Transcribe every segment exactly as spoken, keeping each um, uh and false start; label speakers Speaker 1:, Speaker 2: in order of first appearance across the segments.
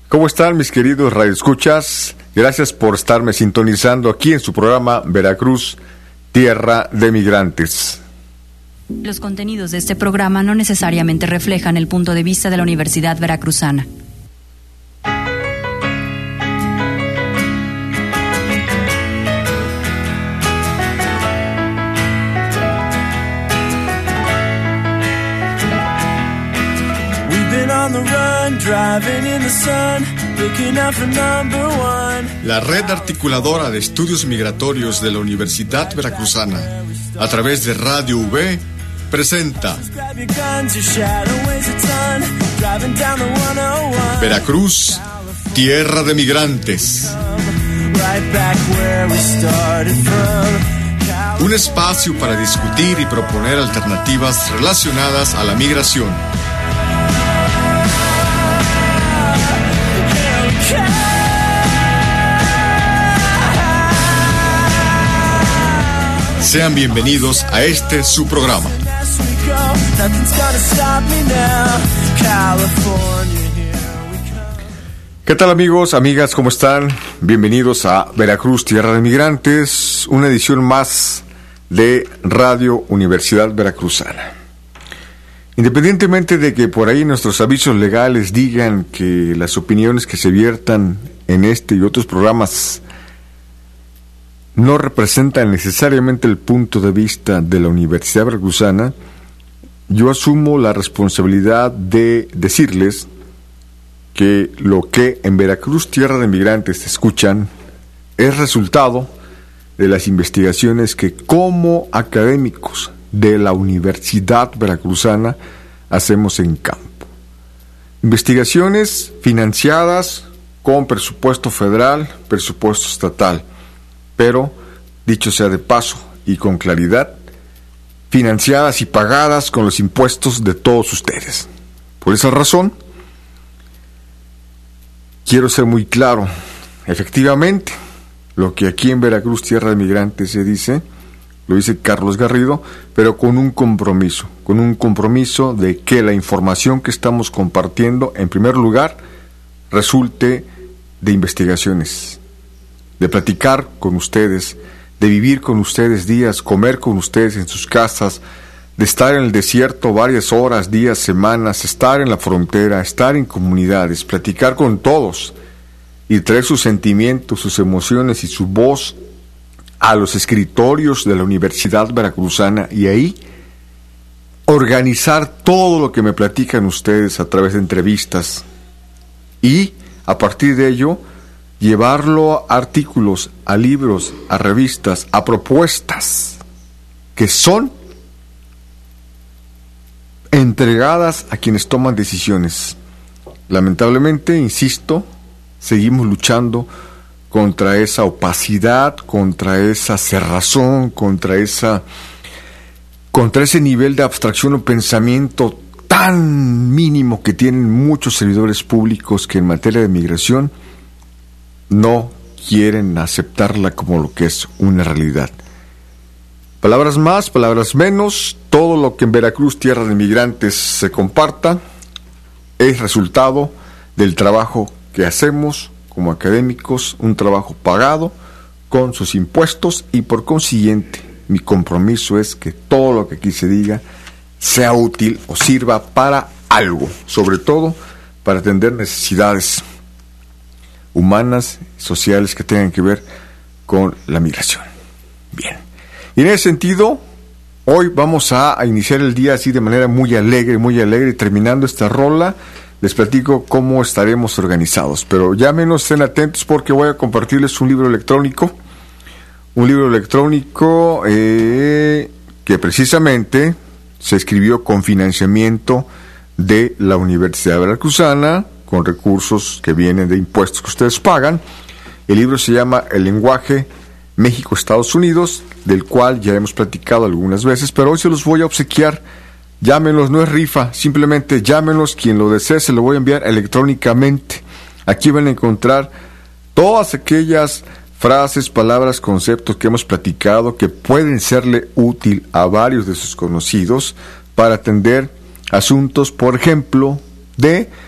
Speaker 1: ¿Cómo están mis queridos radioescuchas? Gracias por estarme sintonizando aquí en su programa Veracruz, Tierra de Migrantes.
Speaker 2: Los contenidos de este programa no necesariamente reflejan el punto de vista de la Universidad Veracruzana.
Speaker 1: La red articuladora de estudios migratorios de la Universidad Veracruzana, a través de Radio V, presenta Veracruz, Tierra de Migrantes. Un espacio para discutir y proponer alternativas relacionadas a la migración. Sean bienvenidos a este su programa. ¿Qué tal amigos, amigas? ¿Cómo están? Bienvenidos a Veracruz, Tierra de Migrantes, una edición más de Radio Universidad Veracruzana. Independientemente de que por ahí nuestros avisos legales digan que las opiniones que se viertan en este y otros programas no representan necesariamente el punto de vista de la Universidad Veracruzana, yo asumo la responsabilidad de decirles que lo que en Veracruz, Tierra de Migrantes, escuchan es resultado de las investigaciones que como académicos de la Universidad Veracruzana hacemos en campo. Investigaciones financiadas con presupuesto federal, presupuesto estatal, pero, dicho sea de paso y con claridad, financiadas y pagadas con los impuestos de todos ustedes. Por esa razón, quiero ser muy claro. Efectivamente, lo que aquí en Veracruz, Tierra de Migrantes, se dice, lo dice Carlos Garrido, pero con un compromiso, con un compromiso de que la información que estamos compartiendo, en primer lugar, resulte de investigaciones, de platicar con ustedes, de vivir con ustedes días, comer con ustedes en sus casas, de estar en el desierto varias horas, días, semanas, estar en la frontera, estar en comunidades, platicar con todos y traer sus sentimientos, sus emociones y su voz a los escritorios de la Universidad Veracruzana y ahí organizar todo lo que me platican ustedes a través de entrevistas y a partir de ello llevarlo a artículos, a libros, a revistas, a propuestas que son entregadas a quienes toman decisiones. Lamentablemente, insisto, seguimos luchando contra esa opacidad, contra esa cerrazón, contra esa, contra ese nivel de abstracción o pensamiento tan mínimo que tienen muchos servidores públicos que en materia de migración no quieren aceptarla como lo que es una realidad. Palabras más, palabras menos, todo lo que en Veracruz, Tierra de Migrantes, se comparta es resultado del trabajo que hacemos como académicos, un trabajo pagado con sus impuestos y por consiguiente mi compromiso es que todo lo que aquí se diga sea útil o sirva para algo, sobre todo para atender necesidades humanas, sociales que tengan que ver con la migración. Bien, y en ese sentido, hoy vamos a, a iniciar el día así de manera muy alegre, muy alegre, y terminando esta rola, les platico cómo estaremos organizados, pero ya menos estén atentos porque voy a compartirles un libro electrónico, un libro electrónico eh, que precisamente se escribió con financiamiento de la Universidad Veracruzana, con recursos que vienen de impuestos que ustedes pagan. El libro se llama El lenguaje México-Estados Unidos, del cual ya hemos platicado algunas veces, pero hoy se los voy a obsequiar. Llámenlos, no es rifa, simplemente llámenlos, quien lo desee se lo voy a enviar electrónicamente. Aquí van a encontrar todas aquellas frases, palabras, conceptos que hemos platicado que pueden serle útil a varios de sus conocidos para atender asuntos, por ejemplo, de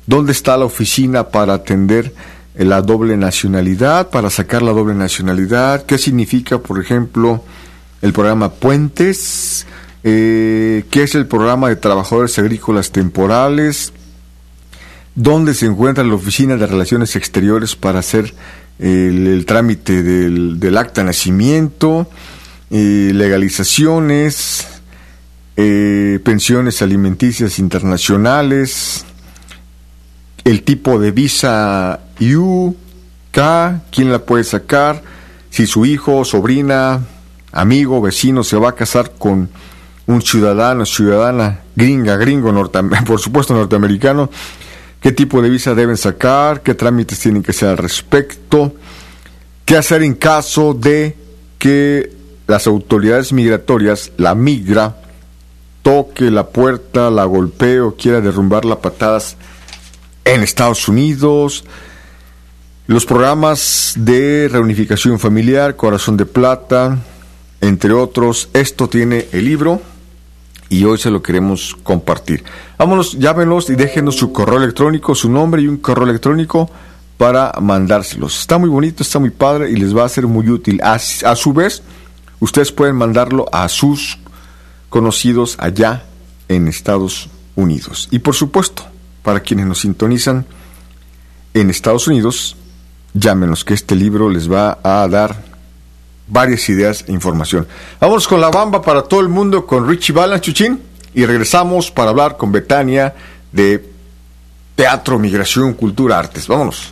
Speaker 1: ¿Dónde está la oficina para atender la doble nacionalidad, para sacar la doble nacionalidad? ¿Qué significa, por ejemplo, el programa Puentes? Eh, ¿Qué es el programa de trabajadores agrícolas temporales? ¿Dónde se encuentra la oficina de Relaciones Exteriores para hacer el, el trámite del, del acta de nacimiento? Eh, legalizaciones, eh, pensiones alimenticias internacionales, el tipo de visa U, K, quién la puede sacar, si su hijo, sobrina, amigo, vecino se va a casar con un ciudadano, ciudadana, gringa, gringo, norte, por supuesto norteamericano, qué tipo de visa deben sacar, qué trámites tienen que hacer al respecto, qué hacer en caso de que las autoridades migratorias, la migra, toque la puerta, la golpee o quiera derrumbarla a patadas en Estados Unidos, los programas de reunificación familiar, Corazón de Plata, entre otros. Esto tiene el libro y hoy se lo queremos compartir. Vámonos, llámenos y déjenos su correo electrónico, su nombre y un correo electrónico para mandárselos. Está muy bonito, está muy padre y les va a ser muy útil. A, a su vez, ustedes pueden mandarlo a sus conocidos allá en Estados Unidos. Y por supuesto, para quienes nos sintonizan en Estados Unidos, llámenos que este libro les va a dar varias ideas e información. Vamos con La Bamba para todo el mundo con Richie Valens, Chuchín, y regresamos para hablar con Betania de teatro, migración, cultura, artes. Vámonos.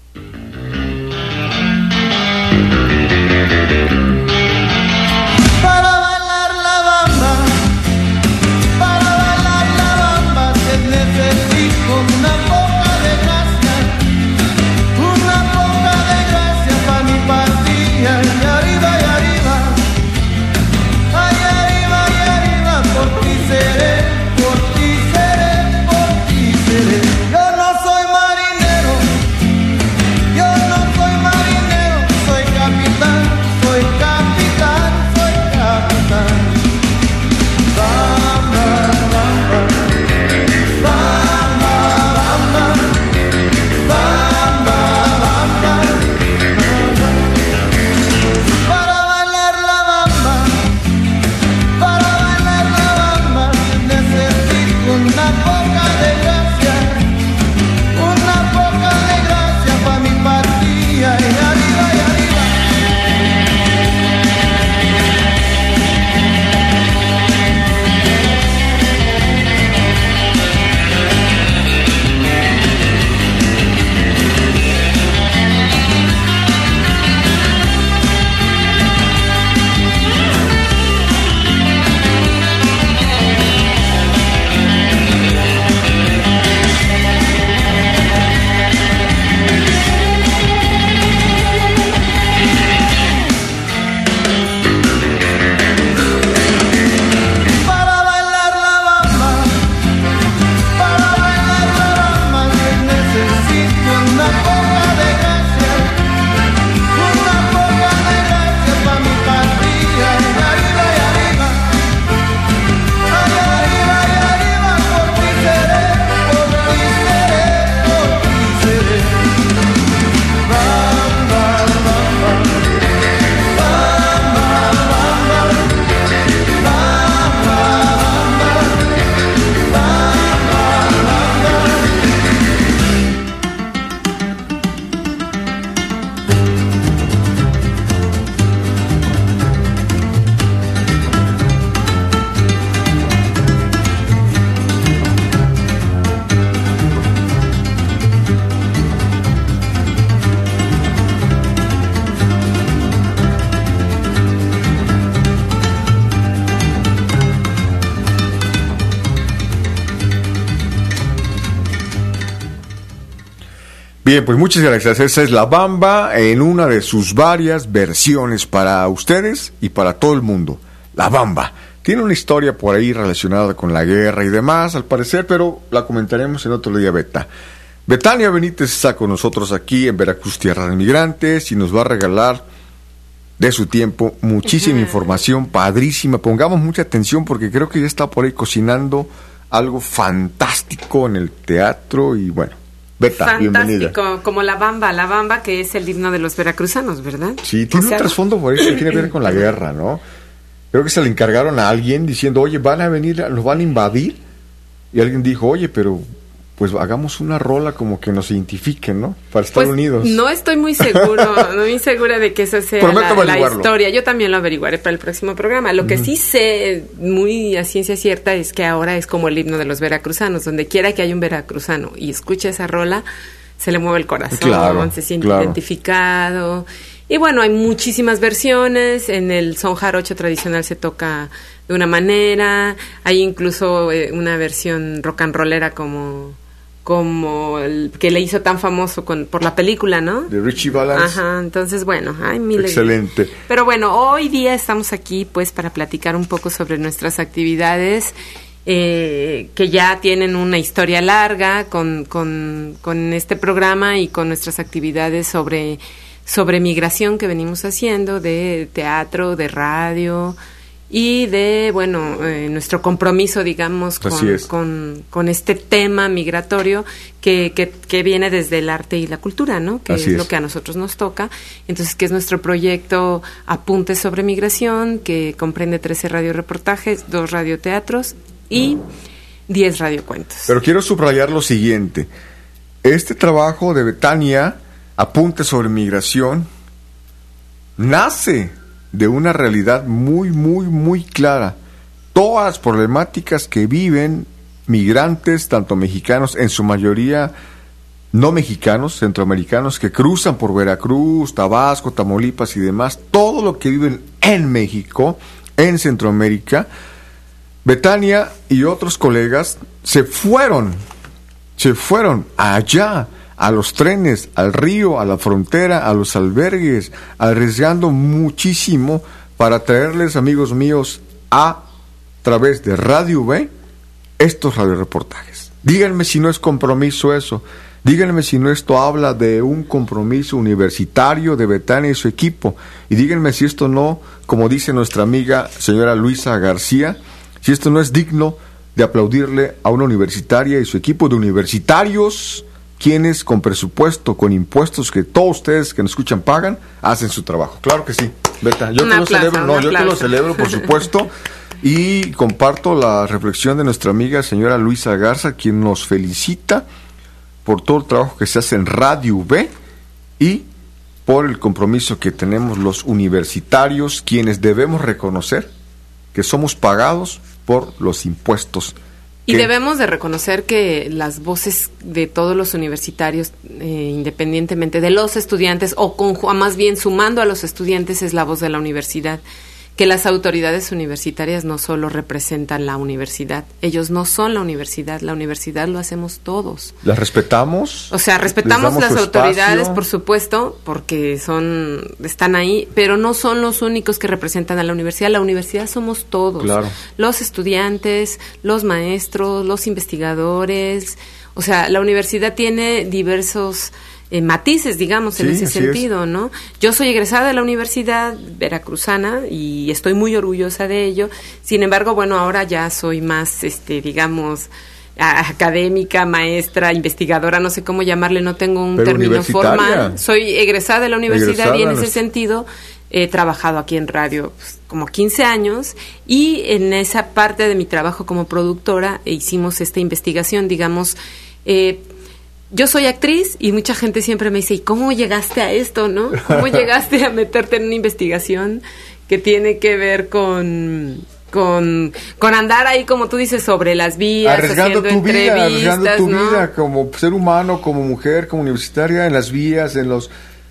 Speaker 3: Yo no soy marinero, yo no
Speaker 1: Bien, pues muchas gracias. Esa es La Bamba en una de sus varias versiones para ustedes y para todo el mundo. La Bamba. Tiene una historia por ahí relacionada con la guerra y demás, al parecer, pero la comentaremos en otro día, Beta. Betania Benítez está con nosotros aquí en Veracruz, Tierra de Migrantes, y nos va a regalar de su tiempo muchísima información padrísima. Pongamos mucha atención porque creo que ya está por ahí cocinando algo fantástico en el teatro y bueno, Beta, bienvenida.
Speaker 4: Fantástico, como La Bamba, La Bamba que es el himno de los veracruzanos, ¿verdad?
Speaker 1: Sí, tiene un trasfondo por eso que tiene que ver con la guerra, ¿no? Creo que se le encargaron a alguien diciendo, oye, van a venir, los van a invadir. Y alguien dijo, oye, pero pues hagamos una rola como que nos identifiquen, ¿no? Para Estados
Speaker 4: Pues,
Speaker 1: Unidos.
Speaker 4: no estoy muy seguro, no muy segura de que esa sea
Speaker 1: Prometo
Speaker 4: la, la
Speaker 1: averiguarlo.
Speaker 4: historia. Yo también lo averiguaré para el próximo programa. Lo que sí sé muy a ciencia cierta es que ahora es como el himno de los veracruzanos. Donde quiera que haya un veracruzano y escuche esa rola, se le mueve el corazón,
Speaker 1: Claro,
Speaker 4: se siente
Speaker 1: claro.
Speaker 4: identificado. Y bueno, hay muchísimas versiones. En el son jarocho tradicional se toca de una manera. Hay incluso eh, una versión rock and rollera como... como el que le hizo tan famoso con, por la película, ¿no?
Speaker 1: De Richie Valens.
Speaker 4: Ajá, entonces, bueno, hay miles.
Speaker 1: Excelente.
Speaker 4: Pero bueno, hoy día estamos aquí, pues, para platicar un poco sobre nuestras actividades, eh, que ya tienen una historia larga con, con, con este programa y con nuestras actividades sobre, sobre migración que venimos haciendo, de teatro, de radio... y de, bueno, eh, nuestro compromiso, digamos, con, con, con este tema migratorio que, que, que viene desde el arte y la cultura, ¿no? Que es, es lo que a nosotros nos toca. Entonces, que es nuestro proyecto Apuntes sobre Migración, que comprende trece radioreportajes, dos radioteatros y diez radiocuentos.
Speaker 1: Pero quiero subrayar lo siguiente. Este trabajo de Betania, Apuntes sobre Migración, nace de una realidad muy, muy, muy clara. Todas las problemáticas que viven migrantes, tanto mexicanos, en su mayoría no mexicanos, centroamericanos, que cruzan por Veracruz, Tabasco, Tamaulipas y demás, todo lo que viven en México, en Centroamérica, Betania y otros colegas se fueron, se fueron allá, a los trenes, al río, a la frontera, a los albergues, arriesgando muchísimo para traerles, amigos míos, a través de Radio V, estos radioreportajes. Díganme si no es compromiso eso. Díganme si no esto habla de un compromiso universitario de Betania y su equipo. Y díganme si esto no, como dice nuestra amiga señora Luisa García, si esto no es digno de aplaudirle a una universitaria y su equipo de universitarios, quienes con presupuesto, con impuestos que todos ustedes que nos escuchan pagan, hacen su trabajo. Claro que sí, Beta. Yo
Speaker 4: Un
Speaker 1: te lo
Speaker 4: aplauso,
Speaker 1: celebro, no,
Speaker 4: un
Speaker 1: yo te lo
Speaker 4: aplauso.
Speaker 1: celebro, por supuesto, y comparto la reflexión de nuestra amiga señora Luisa Garza, quien nos felicita por todo el trabajo que se hace en Radio V y por el compromiso que tenemos los universitarios, quienes debemos reconocer que somos pagados por los impuestos.
Speaker 4: Y
Speaker 1: que
Speaker 4: debemos de reconocer que las voces de todos los universitarios, eh, independientemente de los estudiantes, o con, más bien sumando a los estudiantes, es la voz de la universidad. Que las autoridades universitarias no solo representan la universidad, ellos no son la universidad, la universidad lo hacemos todos.
Speaker 1: ¿Las respetamos?
Speaker 4: O sea,
Speaker 1: ¿Les
Speaker 4: respetamos
Speaker 1: damos
Speaker 4: las
Speaker 1: su
Speaker 4: autoridades,
Speaker 1: espacio?
Speaker 4: por supuesto, porque son están ahí, pero no son los únicos que representan a la universidad. La universidad somos todos.
Speaker 1: Claro.
Speaker 4: Los estudiantes, los maestros, los investigadores. O sea, la universidad tiene diversos eh, matices, digamos, en
Speaker 1: Sí,
Speaker 4: ese
Speaker 1: así
Speaker 4: sentido,
Speaker 1: es.
Speaker 4: ¿no? Yo soy egresada de la Universidad Veracruzana y estoy muy orgullosa de ello. Sin embargo, bueno, ahora ya soy más, este, digamos, a- académica, maestra, investigadora, no sé cómo llamarle, no tengo un
Speaker 1: Pero
Speaker 4: término
Speaker 1: universitaria.
Speaker 4: formal. Soy egresada de la universidad
Speaker 1: Egresada,
Speaker 4: y en
Speaker 1: no
Speaker 4: ese
Speaker 1: es-
Speaker 4: sentido he trabajado aquí en radio pues, como quince años y en esa parte de mi trabajo como productora eh, hicimos esta investigación, digamos, eh, yo soy actriz y mucha gente siempre me dice, ¿y cómo llegaste a esto, no? ¿Cómo llegaste a meterte en una investigación que tiene que ver con... Con, con andar ahí, como tú dices, sobre las vías,
Speaker 1: Arriesgando
Speaker 4: haciendo
Speaker 1: tu vida, arriesgando
Speaker 4: entrevistas,
Speaker 1: tu
Speaker 4: ¿no?
Speaker 1: vida como ser humano, como mujer, como universitaria, en las vías, en los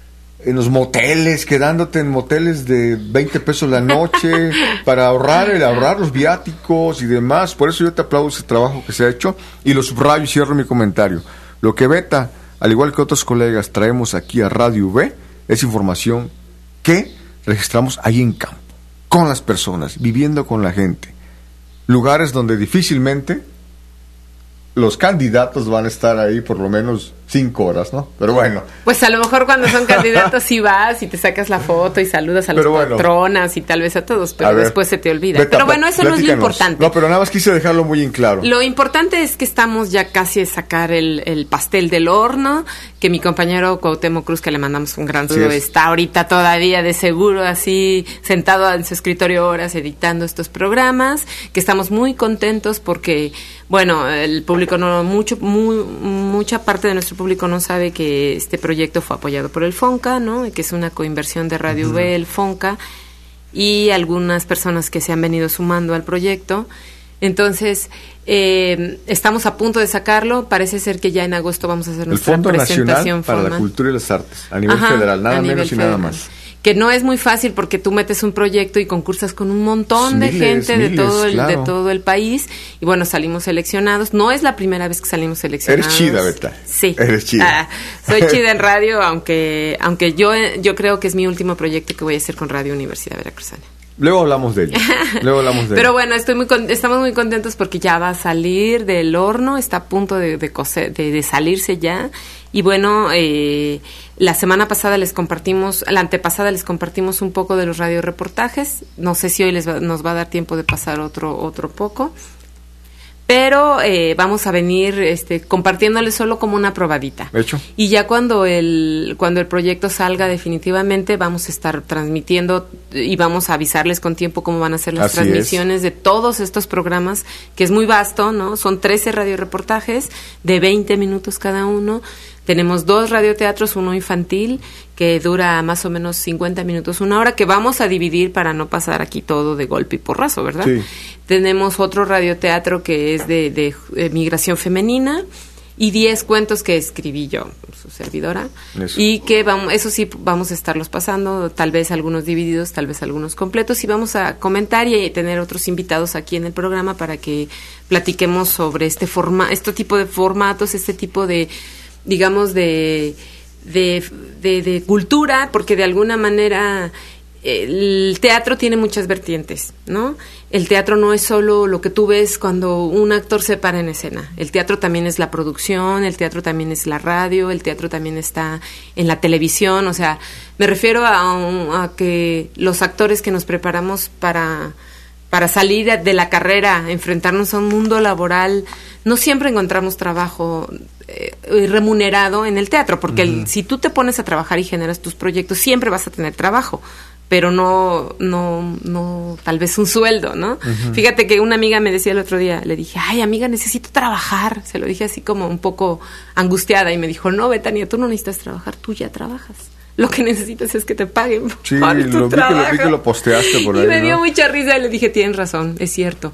Speaker 1: en los moteles, quedándote en moteles de veinte pesos la noche para ahorrar el ahorrar los viáticos y demás. Por eso yo te aplaudo ese trabajo que se ha hecho y lo subrayo y cierro mi comentario. Lo que Beta, al igual que otros colegas, traemos aquí a Radio V es información que registramos ahí en campo, con las personas, viviendo con la gente. Lugares donde difícilmente los candidatos van a estar ahí, por lo menos cinco horas, ¿no? Pero bueno.
Speaker 4: Pues a lo mejor cuando son candidatos sí vas y te sacas la foto y saludas a las
Speaker 1: bueno,
Speaker 4: patronas y tal vez a todos, pero
Speaker 1: a ver,
Speaker 4: después se te olvida.
Speaker 1: Beta,
Speaker 4: pero bueno, eso no es lo importante.
Speaker 1: No, pero nada más quise dejarlo muy en claro.
Speaker 4: Lo importante es que estamos ya casi a sacar el, el pastel del horno, que mi compañero Cuauhtémoc Cruz, que le mandamos un gran saludo, está ahorita todavía de seguro así sentado en su escritorio horas editando estos programas, que estamos muy contentos porque, bueno, el público no, mucho, muy, mucha parte de nuestro público no sabe que este proyecto fue apoyado por el FONCA, ¿no? Que es una coinversión de Radio uh-huh. V, el FONCA, y algunas personas que se han venido sumando al proyecto. Entonces, eh, estamos a punto de sacarlo. Parece ser que ya en agosto vamos a hacer nuestra
Speaker 1: Fondo
Speaker 4: presentación
Speaker 1: Nacional para
Speaker 4: formal.
Speaker 1: La Cultura y las Artes, a nivel
Speaker 4: Ajá,
Speaker 1: federal, nada
Speaker 4: nivel
Speaker 1: menos y
Speaker 4: federal.
Speaker 1: nada más.
Speaker 4: Que no es muy fácil porque tú metes un proyecto y concursas con un montón de
Speaker 1: miles,
Speaker 4: gente
Speaker 1: miles,
Speaker 4: de todo el
Speaker 1: claro.
Speaker 4: de todo el país y bueno, salimos seleccionados. No es la primera vez que salimos seleccionados.
Speaker 1: Eres chida, Beta.
Speaker 4: Sí.
Speaker 1: Eres chida.
Speaker 4: Ah, soy chida en radio, aunque aunque yo yo creo que es mi último proyecto que voy a hacer con Radio Universidad Veracruzana.
Speaker 1: Luego hablamos de ello. Luego hablamos de
Speaker 4: Pero
Speaker 1: ello.
Speaker 4: bueno, estoy muy con, estamos muy contentos porque ya va a salir del horno, está a punto de de, coser, de, de salirse ya. Y bueno, eh, la semana pasada les compartimos, la antepasada les compartimos un poco de los radioreportajes. No sé si hoy les va, nos va a dar tiempo de pasar otro otro poco. Pero eh, vamos a venir este, compartiéndoles solo como una probadita.
Speaker 1: Hecho.
Speaker 4: Y ya cuando el cuando el proyecto salga definitivamente vamos a estar transmitiendo y vamos a avisarles con tiempo cómo van a ser las
Speaker 1: Así
Speaker 4: transmisiones
Speaker 1: es.
Speaker 4: de todos estos programas, que es muy vasto, ¿no? Son trece radioreportajes de veinte minutos cada uno. Tenemos dos radioteatros, uno infantil, que dura más o menos cincuenta minutos, una hora, que vamos a dividir para no pasar aquí todo de golpe y porrazo, ¿verdad?
Speaker 1: Sí.
Speaker 4: Tenemos otro radioteatro que es de, de, de migración femenina y diez cuentos que escribí yo, su servidora,
Speaker 1: Eso.
Speaker 4: y que vamos, eso sí vamos a estarlos pasando, tal vez algunos divididos, tal vez algunos completos, y vamos a comentar y tener otros invitados aquí en el programa para que platiquemos sobre este forma, este tipo de formatos, este tipo de digamos, de, de, de, de cultura, porque de alguna manera el teatro tiene muchas vertientes, ¿no? El teatro no es solo lo que tú ves cuando un actor se para en escena. El teatro también es la producción, el teatro también es la radio, el teatro también está en la televisión. O sea, me refiero a, un, a que los actores que nos preparamos para... para salir de la carrera, enfrentarnos a un mundo laboral, no siempre encontramos trabajo eh, remunerado en el teatro, porque uh-huh. el, si tú te pones a trabajar y generas tus proyectos, siempre vas a tener trabajo, pero no, no, no, tal vez un sueldo, ¿no? Uh-huh. Fíjate que una amiga me decía el otro día, le dije, ay, amiga, necesito trabajar, se lo dije así como un poco angustiada, y me dijo, no, Betania, tú no necesitas trabajar, tú ya trabajas. Lo que necesitas es que te paguen
Speaker 1: sí,
Speaker 4: por tu
Speaker 1: lo vi
Speaker 4: trabajo.
Speaker 1: Que lo, vi que lo posteaste por ahí,
Speaker 4: y me dio
Speaker 1: ¿no?
Speaker 4: mucha risa y le dije, tienes razón, es cierto.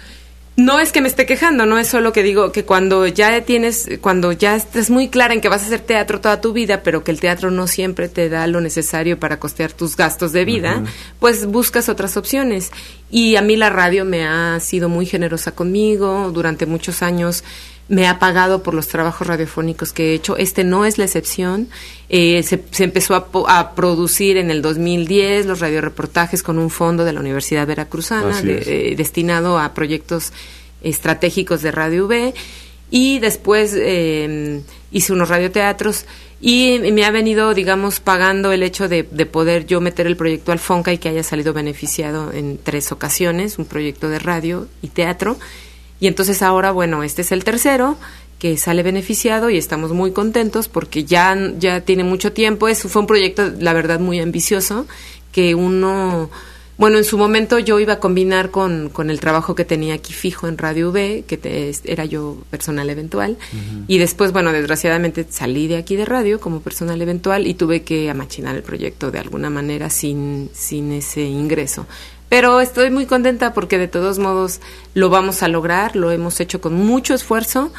Speaker 4: No es que me esté quejando, no es solo que digo que cuando ya tienes, cuando ya estás muy clara en que vas a hacer teatro toda tu vida, pero que el teatro no siempre te da lo necesario para costear tus gastos de vida, uh-huh. pues buscas otras opciones. Y a mí la radio me ha sido muy generosa conmigo, durante muchos años me ha pagado por los trabajos radiofónicos que he hecho. Este no es la excepción. Eh, se, se empezó a, a producir en el dos mil diez los radioreportajes con un fondo de la Universidad Veracruzana de, eh, destinado a proyectos estratégicos de Radio V, y después eh, hice unos radioteatros y me ha venido, digamos, pagando el hecho de, de poder yo meter el proyecto al FONCA y que haya salido beneficiado en tres ocasiones, un proyecto de radio y teatro. Y entonces ahora, bueno, este es el tercero que sale beneficiado y estamos muy contentos porque ya, ya tiene mucho tiempo. Eso fue un proyecto, la verdad, muy ambicioso, que uno... Bueno, en su momento yo iba a combinar con, con el trabajo que tenía aquí fijo en Radio V, que te, era yo personal eventual, uh-huh. y después, bueno, desgraciadamente salí de aquí de radio como personal eventual y tuve que amachinar el proyecto de alguna manera sin, sin ese ingreso. Pero estoy muy contenta porque de todos modos lo vamos a lograr, lo hemos hecho con mucho esfuerzo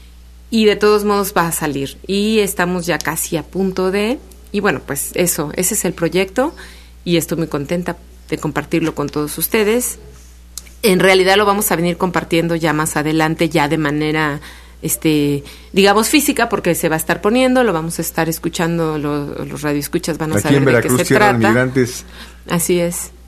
Speaker 4: y de todos modos va a salir. Y estamos ya casi a punto de... Y bueno, pues eso, ese es el proyecto y estoy muy contenta de compartirlo con todos ustedes. En realidad lo vamos a venir compartiendo ya más adelante, ya de manera, este, digamos, física, porque se va a estar poniendo, lo vamos a estar escuchando, lo, los radioescuchas van a
Speaker 1: Aquí
Speaker 4: saber
Speaker 1: en Veracruz,
Speaker 4: de qué se
Speaker 1: Tierra
Speaker 4: trata.
Speaker 1: Migrantes.
Speaker 4: Así es.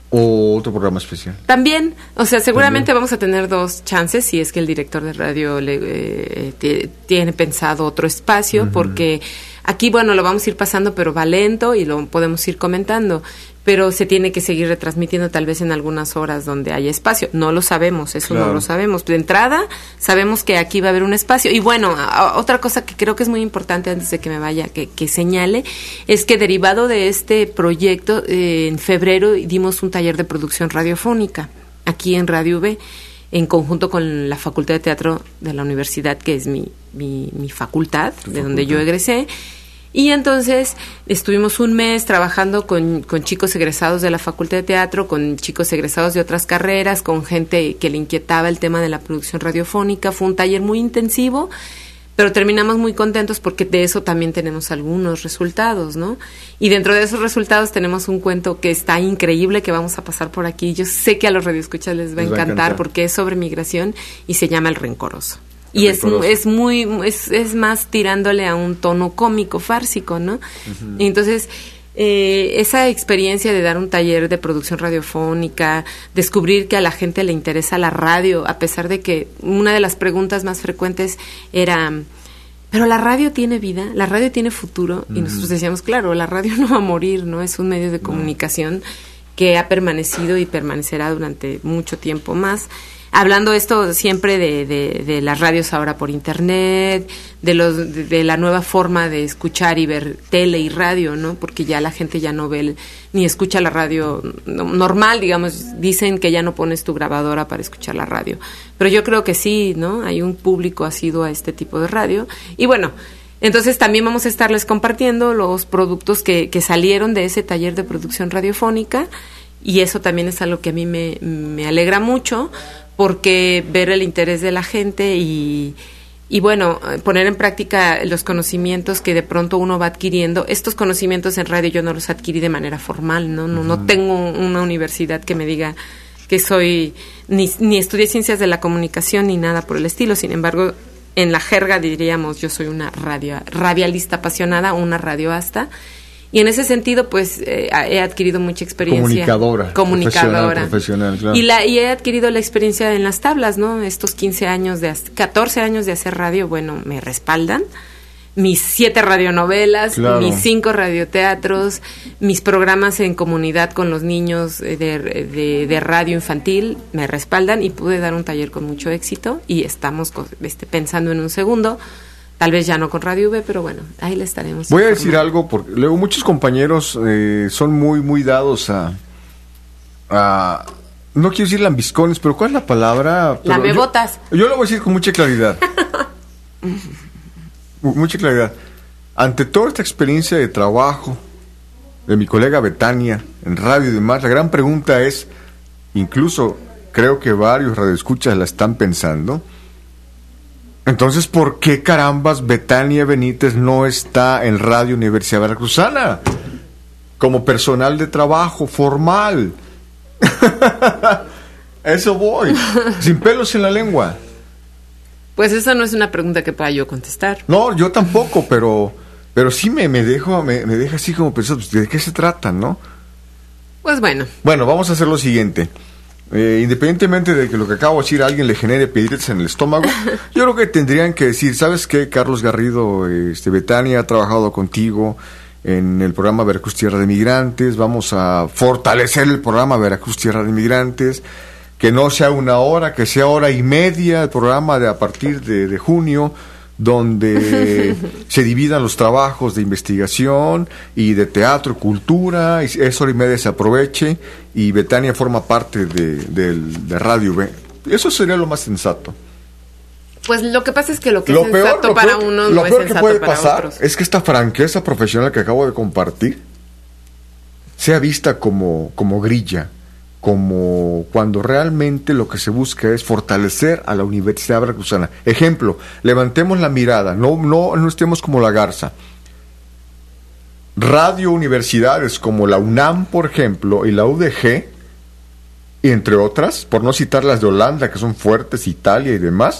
Speaker 1: ¿O otro programa especial?
Speaker 4: También, o sea, seguramente
Speaker 1: También.
Speaker 4: vamos a tener dos chances si es que el director de radio le, eh, t- tiene pensado otro espacio, uh-huh. porque aquí, bueno, lo vamos a ir pasando, pero va lento y lo podemos ir comentando, pero se tiene que seguir retransmitiendo tal vez en algunas horas donde haya espacio. No lo sabemos, eso claro. no lo sabemos. De entrada, sabemos que aquí va a haber un espacio. Y bueno, a, otra cosa que creo que es muy importante antes de que me vaya, que, que señale, es que derivado de este proyecto, eh, en febrero dimos un taller de producción radiofónica aquí en Radio V, en conjunto con la Facultad de Teatro de la universidad, que es mi, mi, mi facultad, de facultad? donde yo egresé. Y entonces estuvimos un mes trabajando con, con chicos egresados de la Facultad de Teatro, con chicos egresados de otras carreras, con gente que le inquietaba el tema de la producción radiofónica. Fue un taller muy intensivo, pero terminamos muy contentos porque de eso también tenemos algunos resultados, ¿no? Y dentro de esos resultados tenemos un cuento que está increíble, que vamos a pasar por aquí. Yo sé que a los radioescuchas les va a encantar, encantar porque es sobre migración y se llama El Rencoroso. Y es, es muy, es, es más tirándole a un tono cómico, fársico, ¿no? Uh-huh. Y entonces, eh, esa experiencia de dar un taller de producción radiofónica, descubrir que a la gente le interesa la radio, a pesar de que una de las preguntas más frecuentes era, ¿pero la radio tiene vida? ¿La radio tiene futuro? Uh-huh. Y nosotros decíamos, claro, la radio no va a morir, ¿no? Es un medio de comunicación uh-huh. que ha permanecido y permanecerá durante mucho tiempo más. Hablando esto siempre de, de, de las radios ahora por internet, de los de, de la nueva forma de escuchar y ver tele y radio, ¿no? Porque ya la gente ya no ve el, ni escucha la radio normal, digamos, dicen que ya no pones tu grabadora para escuchar la radio. Pero yo creo que sí, ¿no? Hay un público asiduo a este tipo de radio. Y bueno, entonces también vamos a estarles compartiendo los productos que, que salieron de ese taller de producción radiofónica, y eso también es algo que a mí me, me alegra mucho, porque ver el interés de la gente y, y bueno, poner en práctica los conocimientos que de pronto uno va adquiriendo. Estos conocimientos en radio yo no los adquirí de manera formal, no no, uh-huh. no tengo una universidad que me diga que soy, ni, ni estudié ciencias de la comunicación ni nada por el estilo. Sin embargo, en la jerga diríamos, yo soy una radio, radialista apasionada, una radioasta. Y en ese sentido, pues, eh, he adquirido mucha experiencia.
Speaker 1: Comunicadora.
Speaker 4: Comunicadora.
Speaker 1: Profesional, profesional, claro.
Speaker 4: Y, la, y he adquirido la experiencia en las tablas, ¿no? Estos quince años, de catorce años de hacer radio, bueno, me respaldan. Mis siete radionovelas, claro. mis cinco radioteatros, mis programas en comunidad con los niños de, de, de radio infantil, me respaldan, y pude dar un taller con mucho éxito, y estamos este, pensando en un segundo. Tal vez ya no con Radio V, pero bueno, ahí le estaremos.
Speaker 1: Voy a decir algo, porque luego muchos compañeros eh, son muy, muy dados a, a... No quiero decir lambiscones, pero ¿cuál es la palabra?
Speaker 4: Lambebotas.
Speaker 1: Yo, yo lo voy a decir con mucha claridad. mucha claridad. Ante toda esta experiencia de trabajo de mi colega Betania en radio y demás, la gran pregunta es, incluso creo que varios radioescuchas la están pensando, entonces, ¿por qué carambas Betania Benítez no está en Radio Universidad Veracruzana? Como personal de trabajo formal. Eso voy. Sin pelos en la lengua.
Speaker 4: Pues esa no es una pregunta que pueda yo contestar.
Speaker 1: No, yo tampoco, pero pero sí me, me dejo me, me deja así como pensando, ¿de qué se trata, no?
Speaker 4: Pues bueno.
Speaker 1: Bueno, vamos a hacer lo siguiente. Eh, independientemente de que lo que acabo de decir a alguien le genere piedritas en el estómago, yo creo que tendrían que decir, ¿sabes qué? Carlos Garrido, este, Betania ha trabajado contigo en el programa Veracruz Tierra de Migrantes, vamos a fortalecer el programa Veracruz Tierra de Migrantes, que no sea una hora, que sea hora y media el programa de a partir de, de junio, donde se dividan los trabajos de investigación y de teatro, cultura, y esa hora y media se aproveche y Betania forma parte de, de, de Radio V. Eso sería lo más sensato.
Speaker 4: Pues lo que pasa es que lo que
Speaker 1: lo
Speaker 4: es
Speaker 1: peor,
Speaker 4: sensato para
Speaker 1: peor,
Speaker 4: uno
Speaker 1: lo
Speaker 4: no
Speaker 1: peor
Speaker 4: es
Speaker 1: que
Speaker 4: sensato
Speaker 1: puede
Speaker 4: para
Speaker 1: pasar
Speaker 4: otros.
Speaker 1: Es que esta franqueza profesional que acabo de compartir sea vista como, como grilla, como cuando realmente lo que se busca es fortalecer a la Universidad Veracruzana. Ejemplo, levantemos la mirada, no, no, no estemos como la garza. Radio universidades como la UNAM, por ejemplo, y la U D G, y entre otras, por no citar las de Holanda, que son fuertes, Italia y demás,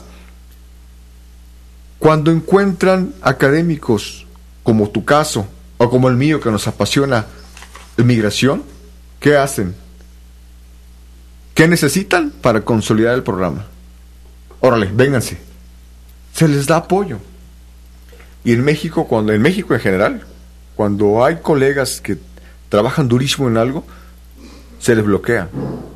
Speaker 1: cuando encuentran académicos como tu caso, o como el mío, que nos apasiona la migración, ¿qué hacen? ¿Qué necesitan para consolidar el programa? Órale, vénganse. Se les da apoyo. Y en México, cuando en México en general, cuando hay colegas que trabajan durísimo en algo, se les bloquea.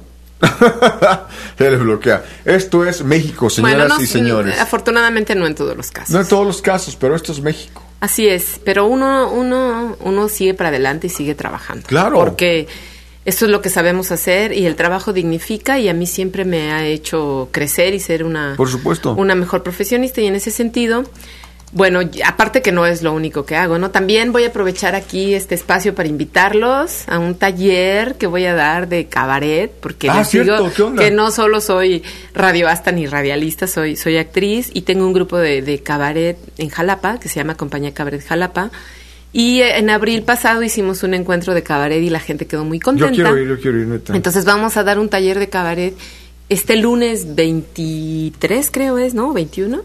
Speaker 1: Se les bloquea. Esto es México, señoras
Speaker 4: bueno, no,
Speaker 1: y señores.
Speaker 4: Afortunadamente no en todos los casos.
Speaker 1: No en todos los casos, pero esto es México.
Speaker 4: Así es, pero uno, uno, uno sigue para adelante y sigue trabajando.
Speaker 1: Claro.
Speaker 4: Porque eso es lo que sabemos hacer y el trabajo dignifica y a mí siempre me ha hecho crecer y ser una,
Speaker 1: por supuesto,
Speaker 4: una mejor profesionista y en ese sentido, bueno, aparte que no es lo único que hago, ¿no? También voy a aprovechar aquí este espacio para invitarlos a un taller que voy a dar de cabaret, porque
Speaker 1: ah,
Speaker 4: les
Speaker 1: cierto,
Speaker 4: digo
Speaker 1: ¿qué onda?
Speaker 4: Que no solo soy radioasta ni radialista, soy, soy actriz y tengo un grupo de, de cabaret en Jalapa que se llama Compañía Cabaret Jalapa. Y en abril pasado hicimos un encuentro de cabaret y la gente quedó muy contenta.
Speaker 1: Yo quiero ir, yo quiero ir, neta.
Speaker 4: Entonces vamos a dar un taller de cabaret este lunes veintitrés, creo es, ¿no? veintiuno.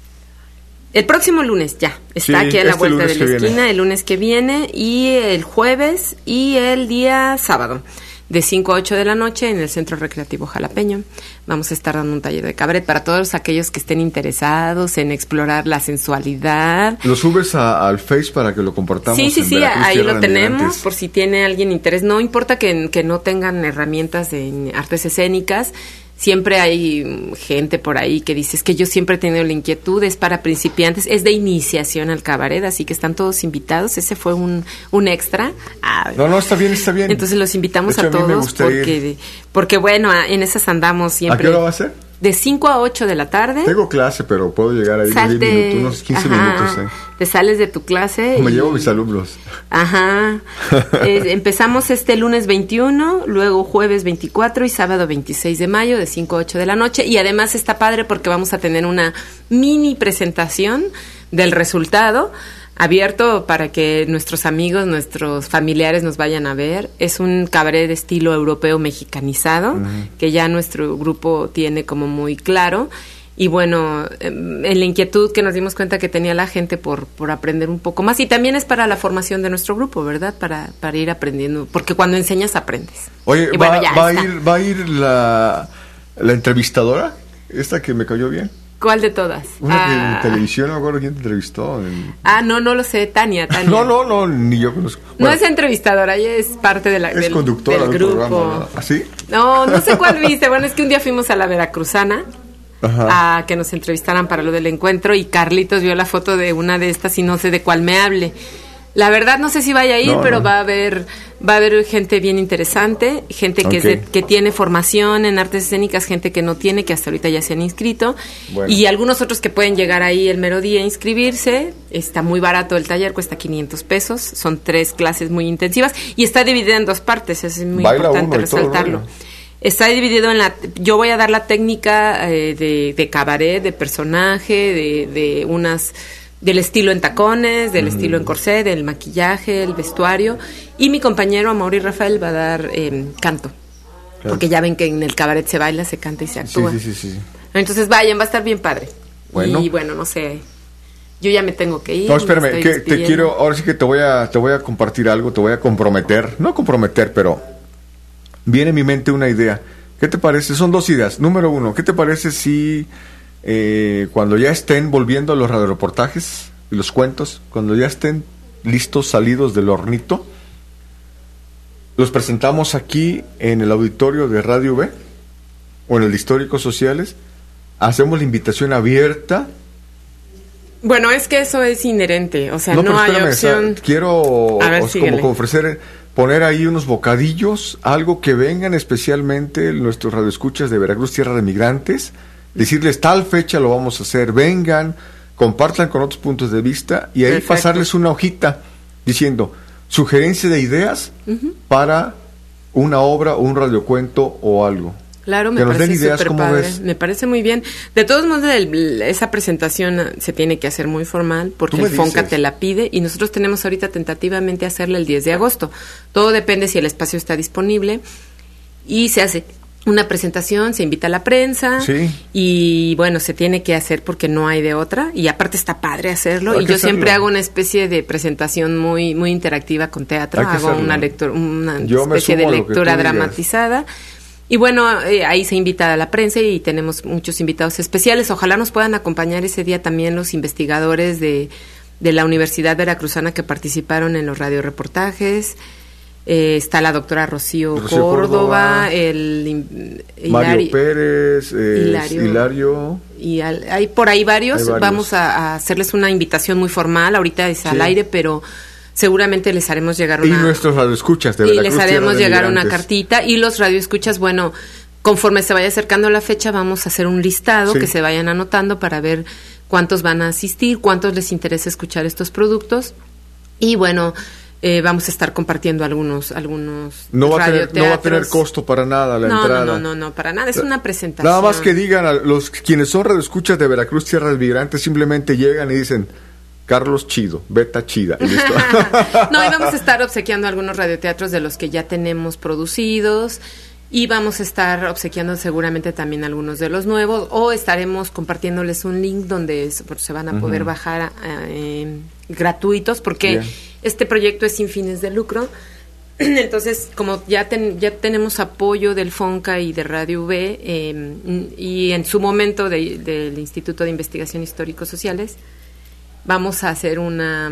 Speaker 4: El próximo lunes ya, está
Speaker 1: sí,
Speaker 4: aquí a la
Speaker 1: este
Speaker 4: vuelta de la esquina,
Speaker 1: viene.
Speaker 4: el lunes que viene, y el jueves y el día sábado, de cinco a ocho de la noche en el Centro Recreativo Jalapeño. Vamos a estar dando un taller de cabaret para todos aquellos que estén interesados en explorar la sensualidad.
Speaker 1: ¿Lo subes a, al Face para que lo compartamos?
Speaker 4: Sí, sí,
Speaker 1: en
Speaker 4: sí,
Speaker 1: Veracruz,
Speaker 4: ahí
Speaker 1: Tierra
Speaker 4: lo
Speaker 1: de
Speaker 4: tenemos,
Speaker 1: Migrantes?
Speaker 4: por si tiene alguien interés. No importa que, que no tengan herramientas de artes escénicas, siempre hay gente por ahí que dice, es que yo siempre he tenido la inquietud, es para principiantes, es de iniciación al cabaret, así que están todos invitados. Ese fue un, un extra. Ah,
Speaker 1: no, no, está bien, está bien.
Speaker 4: Entonces los invitamos
Speaker 1: de hecho,
Speaker 4: a todos
Speaker 1: a mí me gusta
Speaker 4: porque,
Speaker 1: ir.
Speaker 4: porque, bueno, en esas andamos siempre.
Speaker 1: ¿A qué hora va a ser?
Speaker 4: De cinco a ocho de la tarde.
Speaker 1: Tengo clase, pero puedo llegar ahí en diez minutos, unos quince
Speaker 4: ajá,
Speaker 1: minutos. ¿eh?
Speaker 4: Te sales de tu clase.
Speaker 1: Me
Speaker 4: y,
Speaker 1: llevo mis alumnos.
Speaker 4: Ajá. eh, empezamos este lunes veintiuno, luego jueves veinticuatro y sábado veintiséis de mayo de cinco a ocho de la noche. Y además está padre porque vamos a tener una mini presentación del resultado abierto para que nuestros amigos, nuestros familiares nos vayan a ver. Es un cabaret de estilo europeo mexicanizado, uh-huh, que ya nuestro grupo tiene como muy claro. Y bueno, en la inquietud que nos dimos cuenta que tenía la gente por, por aprender un poco más. Y también es para la formación de nuestro grupo, ¿verdad? Para, para ir aprendiendo, porque cuando enseñas aprendes.
Speaker 1: Oye,
Speaker 4: y
Speaker 1: ¿va,
Speaker 4: bueno, ya
Speaker 1: va, a
Speaker 4: está.
Speaker 1: ir, ¿va a ir la, la entrevistadora? Esta que me cayó bien.
Speaker 4: ¿Cuál de todas?
Speaker 1: Una
Speaker 4: ah,
Speaker 1: que en televisión, no me acuerdo quién te entrevistó. En...
Speaker 4: Ah, no, no lo sé, Tania, Tania.
Speaker 1: no, no, no, ni yo conozco.
Speaker 4: Bueno, no es entrevistadora, ella es parte de la,
Speaker 1: es
Speaker 4: del,
Speaker 1: conductora
Speaker 4: del
Speaker 1: del
Speaker 4: grupo.
Speaker 1: programa, ¿no? ¿Así?
Speaker 4: No, no sé cuál viste. Bueno, es que un día fuimos a la Veracruzana, ajá, a que nos entrevistaran para lo del encuentro y Carlitos vio la foto de una de estas y no sé de cuál me hable. La verdad no sé si vaya a ir, no, pero no. va a haber va a haber gente bien interesante, gente que, okay, es de, que tiene formación en artes escénicas, gente que no tiene, que hasta ahorita ya se han inscrito, bueno, y algunos otros que pueden llegar ahí el mero día a inscribirse. Está muy barato el taller, cuesta quinientos pesos, son tres clases muy intensivas y está dividida en dos partes, es muy
Speaker 1: Baila
Speaker 4: importante resaltarlo.
Speaker 1: Todo,
Speaker 4: está dividido en la, yo voy a dar la técnica eh, de, de cabaret, de personaje, de, de unas... del estilo en tacones, del uh-huh, estilo en corsé, del maquillaje, el vestuario. Y mi compañero Amaury Rafael va a dar eh, canto. Claro. Porque ya ven que en el cabaret se baila, se canta y se actúa.
Speaker 1: Sí, sí, sí, sí.
Speaker 4: Entonces vayan, va a estar bien padre.
Speaker 1: Bueno.
Speaker 4: Y bueno, no sé, yo ya me tengo que ir.
Speaker 1: No, espérame, que te quiero, ahora sí que te voy a te voy a compartir algo, te voy a comprometer. No comprometer, pero viene a mi mente una idea. ¿Qué te parece? Son dos ideas. Número uno, ¿qué te parece si... Eh, cuando ya estén volviendo a los radioreportajes y los cuentos, cuando ya estén listos, salidos del hornito, los presentamos aquí en el auditorio de Radio B o en el de Históricos Sociales? Hacemos la invitación abierta.
Speaker 4: Bueno, es que eso es inherente, o sea, no,
Speaker 1: no
Speaker 4: hay
Speaker 1: espérame,
Speaker 4: opción.
Speaker 1: O sea, quiero
Speaker 4: ver,
Speaker 1: os, como, como ofrecer, poner ahí unos bocadillos, algo que vengan especialmente nuestros radioescuchas de Veracruz, Tierra de Migrantes. Decirles tal fecha lo vamos a hacer, vengan, compartan con otros puntos de vista y ahí Perfecto. pasarles una hojita diciendo sugerencia de ideas uh-huh. para una obra o un radiocuento o algo.
Speaker 4: Claro, me
Speaker 1: que nos
Speaker 4: parece
Speaker 1: den ideas, ¿cómo
Speaker 4: padre.
Speaker 1: ves?
Speaker 4: Me parece muy bien. De todos modos, el, esa presentación se tiene que hacer muy formal porque el FONCA te la pide y nosotros tenemos ahorita tentativamente hacerla el diez de agosto. Todo depende si el espacio está disponible y se hace una presentación, se invita a la prensa
Speaker 1: sí.
Speaker 4: y bueno, se tiene que hacer porque no hay de otra y aparte está padre hacerlo
Speaker 1: hay
Speaker 4: y yo
Speaker 1: hacerlo.
Speaker 4: siempre hago una especie de presentación muy muy interactiva con teatro, hago
Speaker 1: hacerlo.
Speaker 4: una lectura, una
Speaker 1: yo
Speaker 4: especie de lectura
Speaker 1: dramatizada
Speaker 4: dramatizada Y bueno, eh, ahí se invita a la prensa y tenemos muchos invitados especiales. Ojalá nos puedan acompañar ese día también los investigadores de, de la Universidad Veracruzana que participaron en los radioreportajes. Eh, está la doctora Rocío,
Speaker 1: Rocío
Speaker 4: Córdoba,
Speaker 1: Córdoba,
Speaker 4: el Hilari,
Speaker 1: Mario Pérez, eh,
Speaker 4: Hilario,
Speaker 1: Hilario.
Speaker 4: Y al, hay por ahí varios.
Speaker 1: Hay varios.
Speaker 4: Vamos a, a hacerles una invitación muy formal. Ahorita es al
Speaker 1: Sí.
Speaker 4: aire, pero seguramente les haremos llegar una...
Speaker 1: Y nuestros radioescuchas de
Speaker 4: y
Speaker 1: Veracruz,
Speaker 4: les haremos
Speaker 1: Tierra de
Speaker 4: llegar una
Speaker 1: Migrantes.
Speaker 4: cartita. Y los radioescuchas, bueno, conforme se vaya acercando la fecha, vamos a hacer un listado
Speaker 1: Sí.
Speaker 4: que se vayan anotando para ver cuántos van a asistir, cuántos les interesa escuchar estos productos. Y bueno... Eh, vamos a estar compartiendo algunos algunos
Speaker 1: No va, a tener, no va a tener
Speaker 4: radioteatros.
Speaker 1: costo para nada la
Speaker 4: no,
Speaker 1: entrada.
Speaker 4: No, no, no, no, para nada. Es una presentación.
Speaker 1: Nada más que digan a los quienes son radioescuchas de Veracruz, Tierra del Migrante, simplemente llegan y dicen, Carlos Chido, Beta Chida. Y listo.
Speaker 4: No, y vamos a estar obsequiando algunos radioteatros de los que ya tenemos producidos. Y vamos a estar obsequiando seguramente también algunos de los nuevos, o estaremos compartiéndoles un link donde se, se van a poder
Speaker 1: Ujú.
Speaker 4: bajar eh, gratuitos, porque
Speaker 1: Bien.
Speaker 4: este proyecto es sin fines de lucro. Entonces, como ya ten, ya tenemos apoyo del FONCA y de Radio V, eh, y en su momento de- del Instituto de Investigación Histórico-Sociales, vamos a hacer una,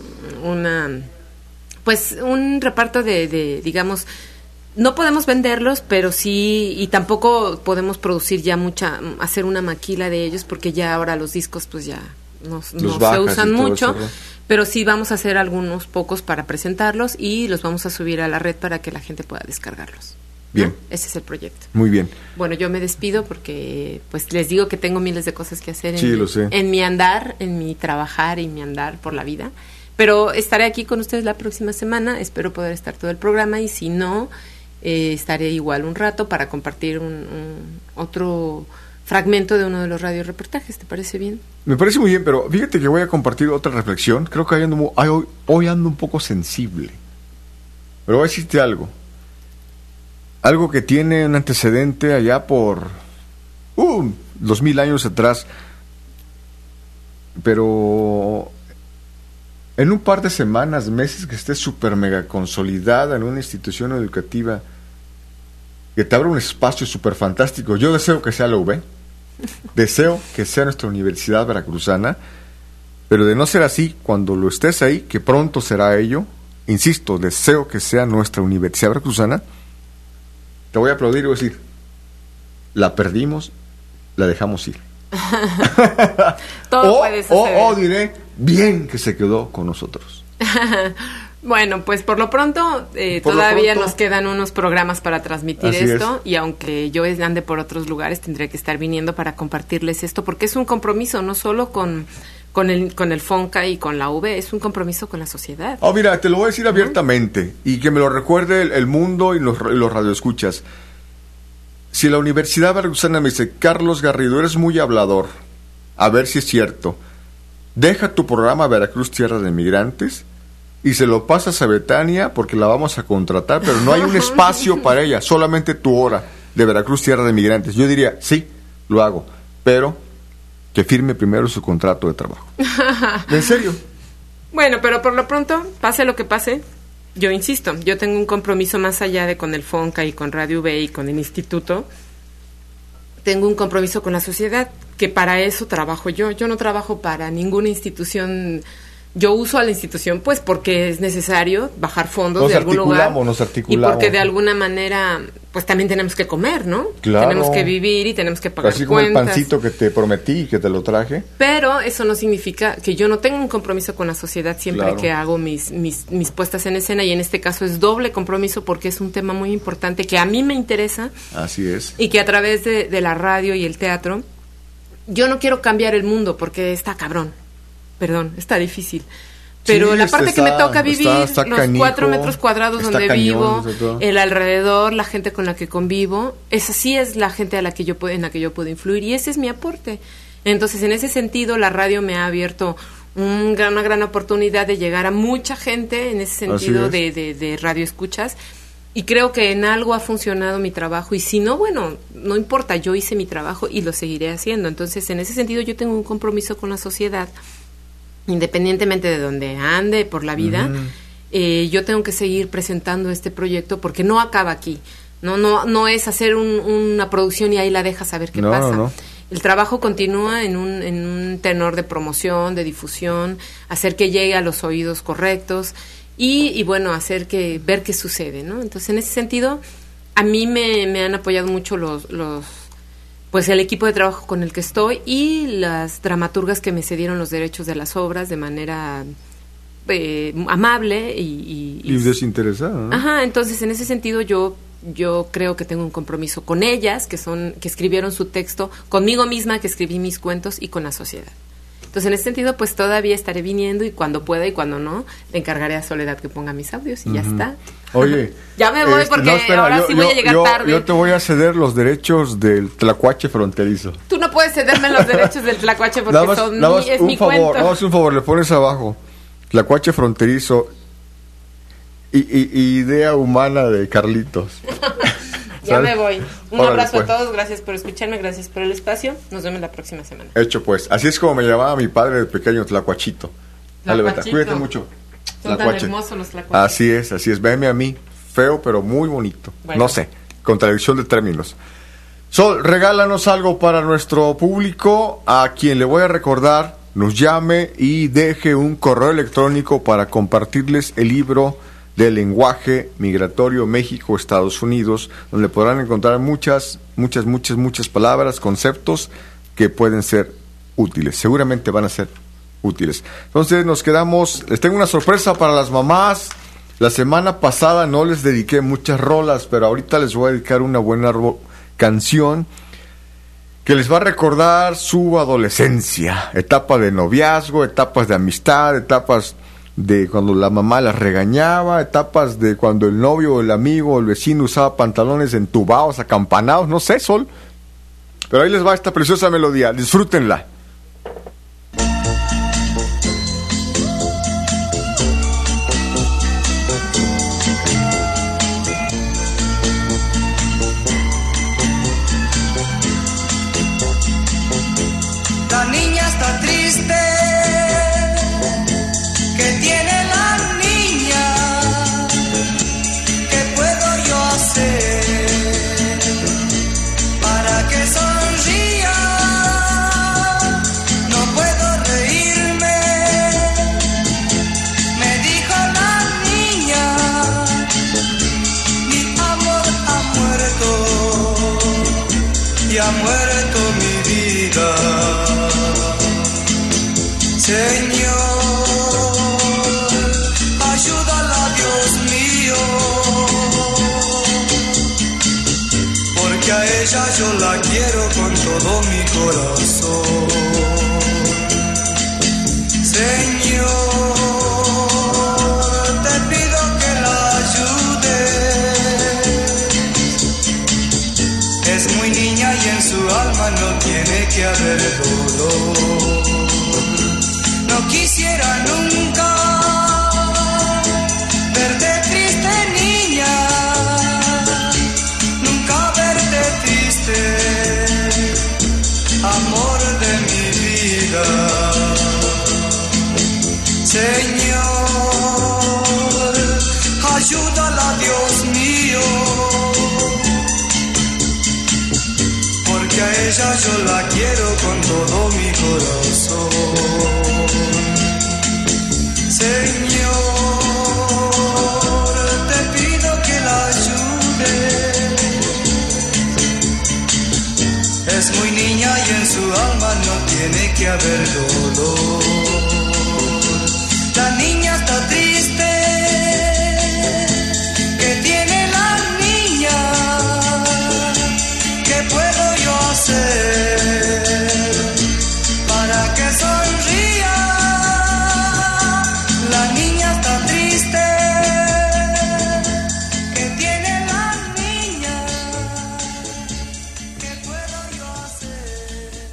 Speaker 4: una pues un reparto de, de, digamos, no podemos venderlos, pero sí, y tampoco podemos producir ya mucha, hacer una maquila de ellos, porque ya ahora los discos pues ya no, no se
Speaker 1: bajas
Speaker 4: usan
Speaker 1: y todo
Speaker 4: mucho,
Speaker 1: eso, ¿no?
Speaker 4: pero sí vamos a hacer algunos pocos para presentarlos y los vamos a subir a la red para que la gente pueda descargarlos. ¿no?
Speaker 1: Bien.
Speaker 4: Ese es el proyecto.
Speaker 1: Muy bien.
Speaker 4: Bueno, yo me despido porque pues les digo que tengo miles de cosas que hacer en,
Speaker 1: Sí, lo sé.
Speaker 4: en mi andar, en mi trabajar y mi andar por la vida. Pero estaré aquí con ustedes la próxima semana, espero poder estar todo el programa y si no, eh, estaré igual un rato para compartir un, un otro fragmento de uno de los radioreportajes, ¿te parece bien?
Speaker 1: Me parece muy bien, pero fíjate que voy a compartir otra reflexión. Creo que hoy ando, mu- ay, hoy, hoy ando un poco sensible. Pero voy a decirte algo. Algo que tiene un antecedente allá por uh, dos mil años atrás. Pero en un par de semanas, meses que estés súper mega consolidada en una institución educativa que te abra un espacio súper fantástico. Yo deseo que sea la U V. Deseo que sea nuestra Universidad Veracruzana, pero de no ser así, cuando lo estés ahí, que pronto será ello, insisto, deseo que sea nuestra Universidad Veracruzana, te voy a aplaudir y voy a decir, la perdimos, la dejamos ir.
Speaker 4: Todo
Speaker 1: o,
Speaker 4: puede
Speaker 1: o,
Speaker 4: suceder.
Speaker 1: o diré, bien que se quedó con nosotros.
Speaker 4: Bueno, pues por lo pronto eh,
Speaker 1: Por lo
Speaker 4: todavía
Speaker 1: pronto.
Speaker 4: nos quedan unos programas para transmitir
Speaker 1: Así
Speaker 4: esto y aunque yo ande por otros lugares tendré que estar viniendo para compartirles esto porque es un compromiso no solo con con el con el FONCA y con la U V, es un compromiso con la sociedad.
Speaker 1: Oh, mira, te lo voy a decir abiertamente y que me lo recuerde el, el mundo y los, y los radioescuchas. Si la Universidad Veracruzana me dice, Carlos Garrido, eres muy hablador, a ver si es cierto, deja tu programa Veracruz Tierra de Migrantes y se lo pasas a Betania porque la vamos a contratar, pero no hay un espacio para ella, solamente tu hora de Veracruz Tierra de Migrantes. Yo diría, sí, lo hago, pero que firme primero su contrato de trabajo. ¿En serio?
Speaker 4: Bueno, pero por lo pronto, pase lo que pase, yo insisto, yo tengo un compromiso más allá de con el FONCA y con Radio V y con el instituto. Tengo un compromiso con la sociedad, que para eso trabajo yo. Yo no trabajo para ninguna institución. Yo uso a la institución pues porque es necesario bajar fondos
Speaker 1: Nos
Speaker 4: de algún lugar
Speaker 1: articulamos, nos
Speaker 4: y
Speaker 1: articulamos.
Speaker 4: porque de alguna manera pues también tenemos que comer, ¿no?
Speaker 1: Claro.
Speaker 4: Tenemos que vivir y tenemos que pagar
Speaker 1: Así como el
Speaker 4: cuentas.
Speaker 1: pancito que te prometí y que te lo traje.
Speaker 4: Pero eso no significa que yo no tenga un compromiso con la sociedad siempre
Speaker 1: Claro.
Speaker 4: que hago mis, mis, mis puestas en escena, y en este caso es doble compromiso porque es un tema muy importante que a mí me interesa
Speaker 1: Así es.
Speaker 4: y que a través de, de la radio y el teatro yo no quiero cambiar el mundo porque está cabrón, perdón, está difícil. Pero
Speaker 1: Sí,
Speaker 4: la
Speaker 1: está-
Speaker 4: parte que me
Speaker 1: está-
Speaker 4: toca vivir,
Speaker 1: está- está
Speaker 4: los
Speaker 1: canijo,
Speaker 4: cuatro metros cuadrados
Speaker 1: está
Speaker 4: donde
Speaker 1: cañón,
Speaker 4: vivo,
Speaker 1: sobre todo.
Speaker 4: el alrededor, la gente con la que convivo, esa sí es la gente a la que yo puedo, en la que yo puedo influir y ese es mi aporte. Entonces, en ese sentido, la radio me ha abierto un gran- una gran oportunidad de llegar a mucha gente en ese sentido
Speaker 1: es.
Speaker 4: de, de, de radio escuchas. Y creo que en algo ha funcionado mi trabajo. Y si no, bueno, no importa, yo hice mi trabajo y lo seguiré haciendo. Entonces, en ese sentido, yo tengo un compromiso con la sociedad. Independientemente de donde ande por la vida,
Speaker 1: Ujú.
Speaker 4: eh, yo tengo que seguir presentando este proyecto porque no acaba aquí. No, no, no es hacer un, una producción y ahí la dejas a ver qué
Speaker 1: no,
Speaker 4: pasa.
Speaker 1: No, no.
Speaker 4: El trabajo continúa en un, en un tenor de promoción, de difusión, hacer que llegue a los oídos correctos y, y bueno, hacer que ver qué sucede, ¿no? Entonces, en ese sentido, a mí me, me han apoyado mucho los, los, pues el equipo de trabajo con el que estoy y las dramaturgas que me cedieron los derechos de las obras de manera eh, amable y, y,
Speaker 1: y desinteresada, ¿no?
Speaker 4: Ajá, entonces en ese sentido yo yo creo que tengo un compromiso con ellas, que son que escribieron su texto, conmigo misma que escribí mis cuentos y con la sociedad. Entonces, en ese sentido, pues todavía estaré viniendo y cuando pueda y cuando no, le encargaré a Soledad que ponga mis audios y uh-huh. ya está.
Speaker 1: Oye,
Speaker 4: ya me voy
Speaker 1: este,
Speaker 4: porque
Speaker 1: no, espera,
Speaker 4: ahora
Speaker 1: yo,
Speaker 4: sí voy
Speaker 1: yo,
Speaker 4: a llegar
Speaker 1: yo,
Speaker 4: tarde.
Speaker 1: Yo te voy a ceder los derechos del tlacuache fronterizo.
Speaker 4: Tú no puedes cederme los derechos del tlacuache porque
Speaker 1: más,
Speaker 4: son
Speaker 1: mi,
Speaker 4: es
Speaker 1: un
Speaker 4: mi
Speaker 1: favor,
Speaker 4: cuento.
Speaker 1: Nada más un favor, le pones abajo tlacuache fronterizo y, y, y idea humana de Carlitos.
Speaker 4: Ya me voy. Un
Speaker 1: Órale,
Speaker 4: abrazo
Speaker 1: pues.
Speaker 4: a todos, gracias por escucharme, gracias por el espacio. Nos vemos la próxima semana.
Speaker 1: Hecho pues, así es como me llamaba mi padre de pequeño, Tlacuachito. Dale, Beta, cuídate mucho.
Speaker 4: Son tan hermosos los tlacuaches.
Speaker 1: Así es, así es, venme a mí, feo pero muy bonito. Bueno. No sé, contradicción de términos. Sol, regálanos algo para nuestro público, a quien le voy a recordar, nos llame y deje un correo electrónico para compartirles el libro del lenguaje migratorio México-Estados Unidos, donde podrán encontrar muchas, muchas, muchas, muchas palabras, conceptos que pueden ser útiles. Seguramente van a ser útiles. Entonces nos quedamos, les tengo una sorpresa para las mamás. La semana pasada no les dediqué muchas rolas, pero ahorita les voy a dedicar una buena ro- canción que les va a recordar su adolescencia, etapa de noviazgo, etapas de amistad, etapas de cuando la mamá las regañaba, etapas de cuando el novio, el amigo, el vecino usaba pantalones entubados, acampanados, no sé, Sol. Pero ahí les va esta preciosa melodía, disfrútenla.
Speaker 3: La niña está triste. ¿Qué tiene la niña? ¿Qué puedo yo hacer para que sonría? No puedo reírme, me dijo la niña. Mi amor ha muerto y ha muerto mi vida. Señor, ayúdala, Dios mío, porque a ella yo la quiero con todo mi corazón. Señor, te pido que la ayudes. Es muy niña y en su alma no tiene que haber dolor. No quisiera nunca verte triste, niña, nunca verte triste, amor de mi vida. Señor, ayúdala, Dios mío, porque a ella yo la quiero con todo mi corazón. Señor, te pido que la ayudes. Es muy niña y en su alma no tiene que haber dolor. La niña está triste. ¿Qué tiene la niña? ¿Qué puedo yo hacer para que sonría? La niña está triste. ¿Qué tiene la niña? ¿Qué puedo yo hacer?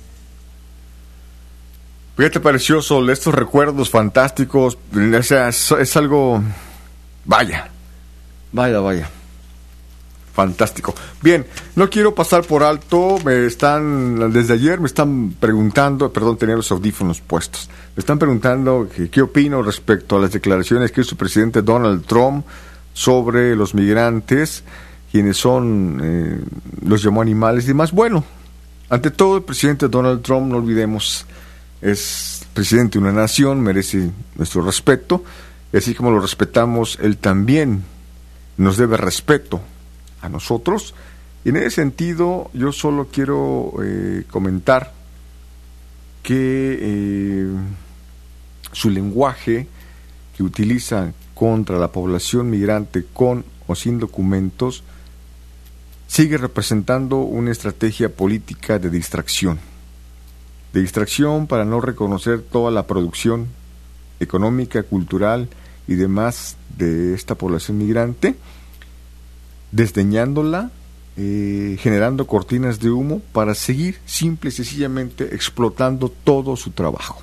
Speaker 1: ¿Qué te pareció, Sol? Estos recuerdos fantásticos, o sea, es, es algo, vaya, vaya, vaya, fantástico. Bien, no quiero pasar por alto, me están, desde ayer me están preguntando, perdón, tenía los audífonos puestos, me están preguntando que, qué opino respecto a las declaraciones que hizo el presidente Donald Trump sobre los migrantes, quienes son, eh, los llamó animales y demás. Bueno, ante todo, el presidente Donald Trump, no olvidemos, es presidente de una nación, merece nuestro respeto, y así como lo respetamos, él también nos debe respeto a nosotros. Y en ese sentido, yo solo quiero eh, comentar que eh, su lenguaje que utiliza contra la población migrante con o sin documentos sigue representando una estrategia política de distracción. De distracción para no reconocer toda la producción económica, cultural y demás de esta población migrante, desdeñándola, eh, generando cortinas de humo para seguir simple y sencillamente explotando todo su trabajo.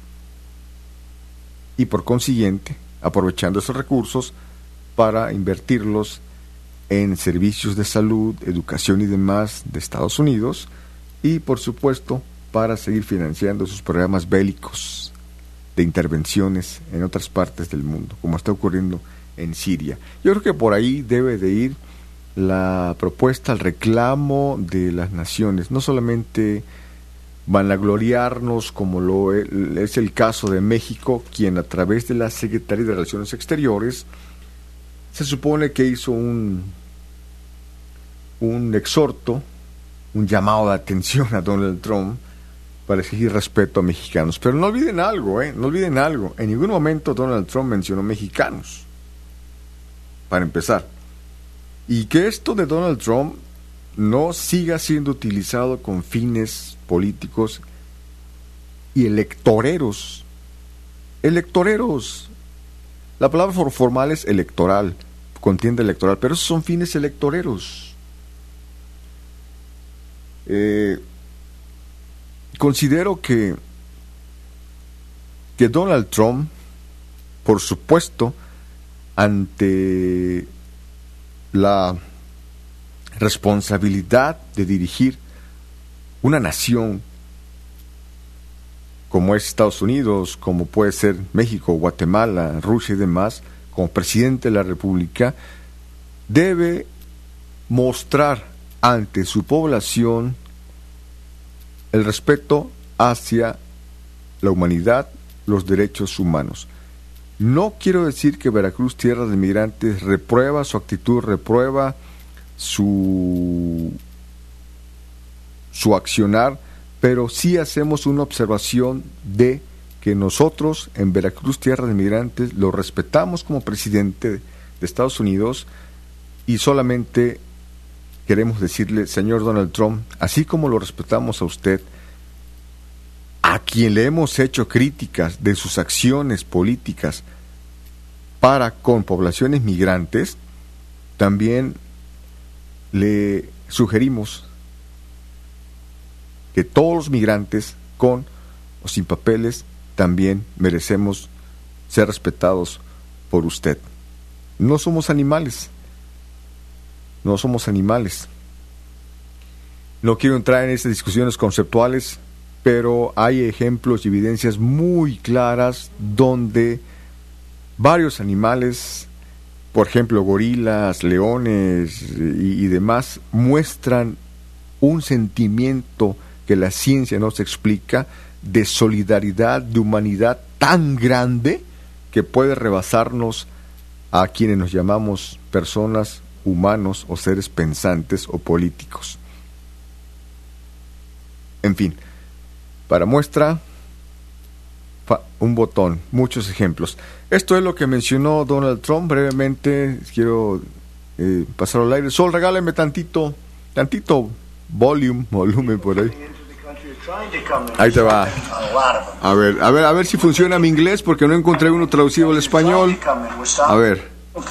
Speaker 1: Y por consiguiente, aprovechando esos recursos para invertirlos en servicios de salud, educación y demás de Estados Unidos, y por supuesto para seguir financiando sus programas bélicos de intervenciones en otras partes del mundo, como está ocurriendo en Siria. Yo creo que por ahí debe de ir la propuesta, el reclamo de las naciones, no solamente vanagloriarnos como lo es el caso de México, quien a través de la Secretaría de Relaciones Exteriores se supone que hizo un un exhorto, un llamado de atención a Donald Trump para exigir respeto a mexicanos. Pero no olviden algo, ¿eh? No olviden algo. En ningún momento Donald Trump mencionó mexicanos, para empezar. Y que esto de Donald Trump no siga siendo utilizado con fines políticos y electoreros. Electoreros. La palabra formal es electoral, contienda electoral, pero esos son fines electoreros. Eh, considero que que Donald Trump, por supuesto, ante la responsabilidad de dirigir una nación como es Estados Unidos, como puede ser México, Guatemala, Rusia y demás, como presidente de la República, debe mostrar ante su población el respeto hacia la humanidad, los derechos humanos. No quiero decir que Veracruz, tierra de migrantes, reprueba su actitud, reprueba su, su accionar, pero sí hacemos una observación de que nosotros en Veracruz, tierra de migrantes, lo respetamos como presidente de Estados Unidos y solamente queremos decirle, señor Donald Trump, así como lo respetamos a usted, a quien le hemos hecho críticas de sus acciones políticas para con poblaciones migrantes, también le sugerimos que todos los migrantes, con o sin papeles, también merecemos ser respetados por usted. No somos animales. No somos animales. No quiero entrar en estas discusiones conceptuales, pero hay ejemplos y evidencias muy claras donde varios animales, por ejemplo gorilas, leones y, y demás, muestran un sentimiento que la ciencia no se explica, de solidaridad, de humanidad tan grande que puede rebasarnos a quienes nos llamamos personas, humanos o seres pensantes o políticos. En fin, para muestra, un botón, muchos ejemplos. Esto es lo que mencionó Donald Trump. Brevemente quiero eh, pasar al aire. Sol, regálame tantito, tantito volume, volumen por ahí. Ahí te va. A ver, a ver, a ver si funciona mi inglés, porque no encontré uno traducido al español. A ver.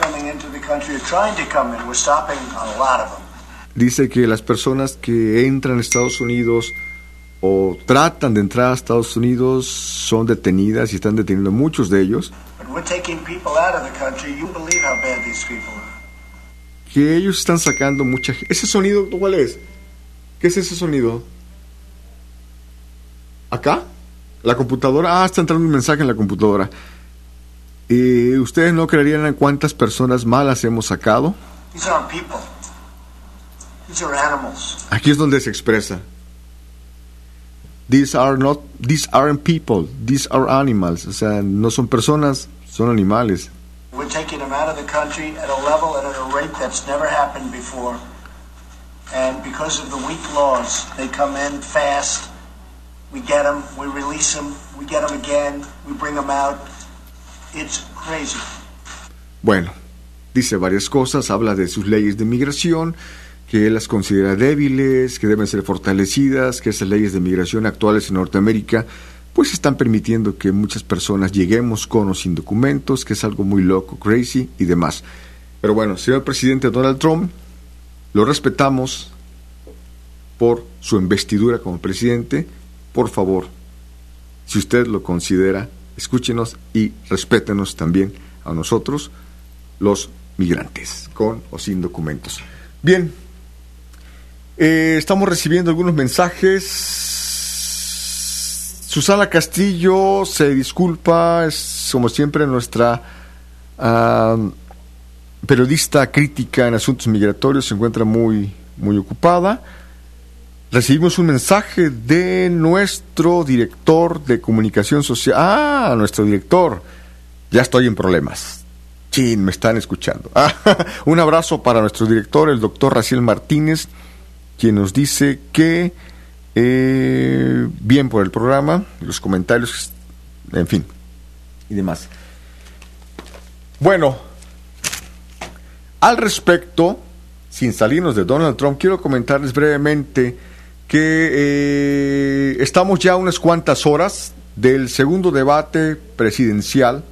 Speaker 1: Dice que las personas que entran a Estados Unidos o tratan de entrar a Estados Unidos son detenidas y están deteniendo muchos de ellos. Que ellos están sacando mucha gente. ¿Ese sonido cuál es? ¿Qué es ese sonido? ¿Acá? ¿La computadora? Ah, está entrando un mensaje en la computadora. Eh, ¿Ustedes no creerían en cuántas personas malas hemos sacado?
Speaker 5: These are animals.
Speaker 1: Aquí es donde se expresa. These are not, these aren't people, these are animals. O sea, no son personas, son animales.
Speaker 5: We're taking them out of the country at a level and at a rate that's never happened before. And because of the weak laws, they come in fast. We get them, we release them, we get them again, we bring them out. It's crazy.
Speaker 1: Bueno, dice varias cosas, habla de sus leyes de migración, que él las considera débiles, que deben ser fortalecidas, que esas leyes de migración actuales en Norteamérica pues están permitiendo que muchas personas lleguemos con o sin documentos, que es algo muy loco, crazy y demás. Pero bueno, señor presidente Donald Trump, lo respetamos por su investidura como presidente. Por favor, si usted lo considera, escúchenos y respétenos también a nosotros, los migrantes, con o sin documentos. Bien, eh, estamos recibiendo algunos mensajes. Susana Castillo se disculpa, es como siempre nuestra uh, periodista crítica en asuntos migratorios, se encuentra muy, muy ocupada. Recibimos un mensaje de nuestro director de comunicación social. Ah, nuestro director. Ya estoy en problemas. Chin, me están escuchando. Ah, un abrazo para nuestro director, el doctor Raciel Martínez, quien nos dice que eh, bien por el programa, los comentarios, en fin, y demás. Bueno, al respecto, sin salirnos de Donald Trump, quiero comentarles brevemente que eh, estamos ya a unas cuantas horas del segundo debate presidencial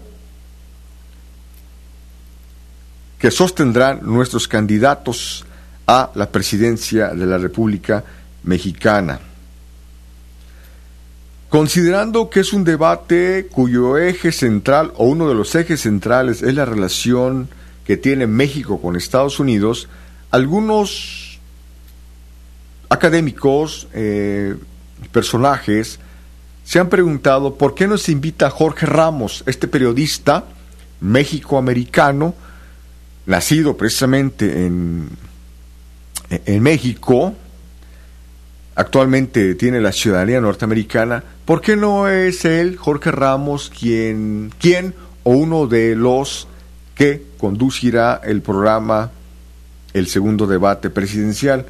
Speaker 1: que sostendrán nuestros candidatos a la presidencia de la República Mexicana. Considerando que es un debate cuyo eje central, o uno de los ejes centrales, es la relación que tiene México con Estados Unidos, algunos académicos, eh, personajes, se han preguntado por qué no se invita a Jorge Ramos, este periodista méxico-americano, nacido precisamente en, en México, actualmente tiene la ciudadanía norteamericana. ¿Por qué no es él, Jorge Ramos, quien, quien o uno de los que conducirá el programa, el segundo debate presidencial?